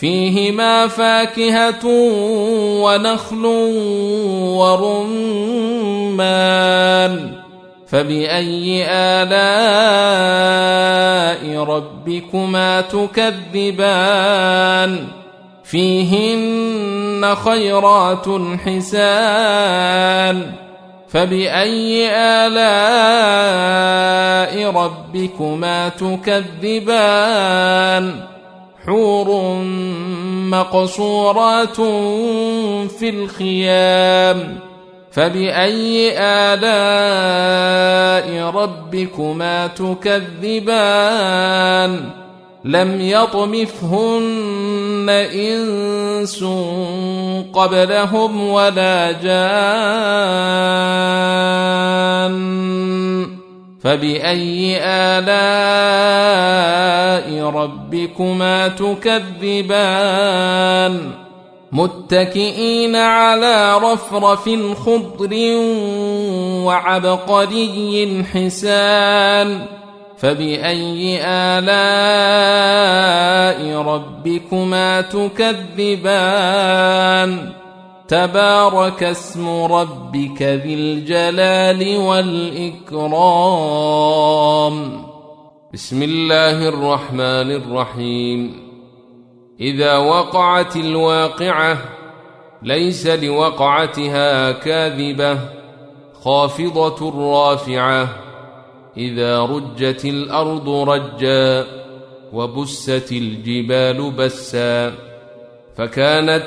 فيهما فاكهة ونخل ورمان فبأي آلاء ربكما تكذبان فيهن خيرات حسان فبأي آلاء ربكما تكذبان حور مقصورات في الخيام فبأي آلاء ربكما تكذبان لم يطمثهن إنس قبلهم ولا جان فبأي آلاء ربكما تكذبان متكئين على رفرف خضر وعبقري حسان فبأي آلاء ربكما تكذبان تبارك اسم ربك ذي الجلال والإكرام بسم الله الرحمن الرحيم إذا وقعت الواقعة ليس لوقعتها كاذبة خافضة رافعة إذا رجت الأرض رجا وبست الجبال بسا فكانت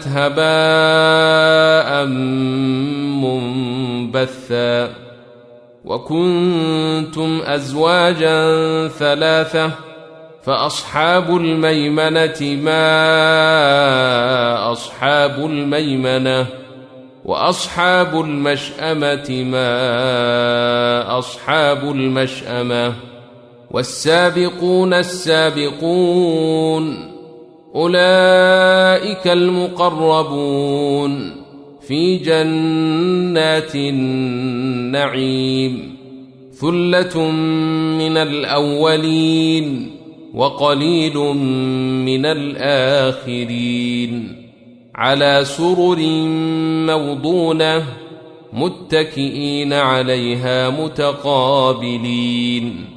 هباء منبثا وكنتم أزواجا ثلاثة فأصحاب الميمنة ما أصحاب الميمنة وأصحاب المشأمة ما أصحاب المشأمة والسابقون السابقون أولئك المقربون في جنات النعيم ثلة من الأولين وقليل من الآخرين على سرر موضونة متكئين عليها متقابلين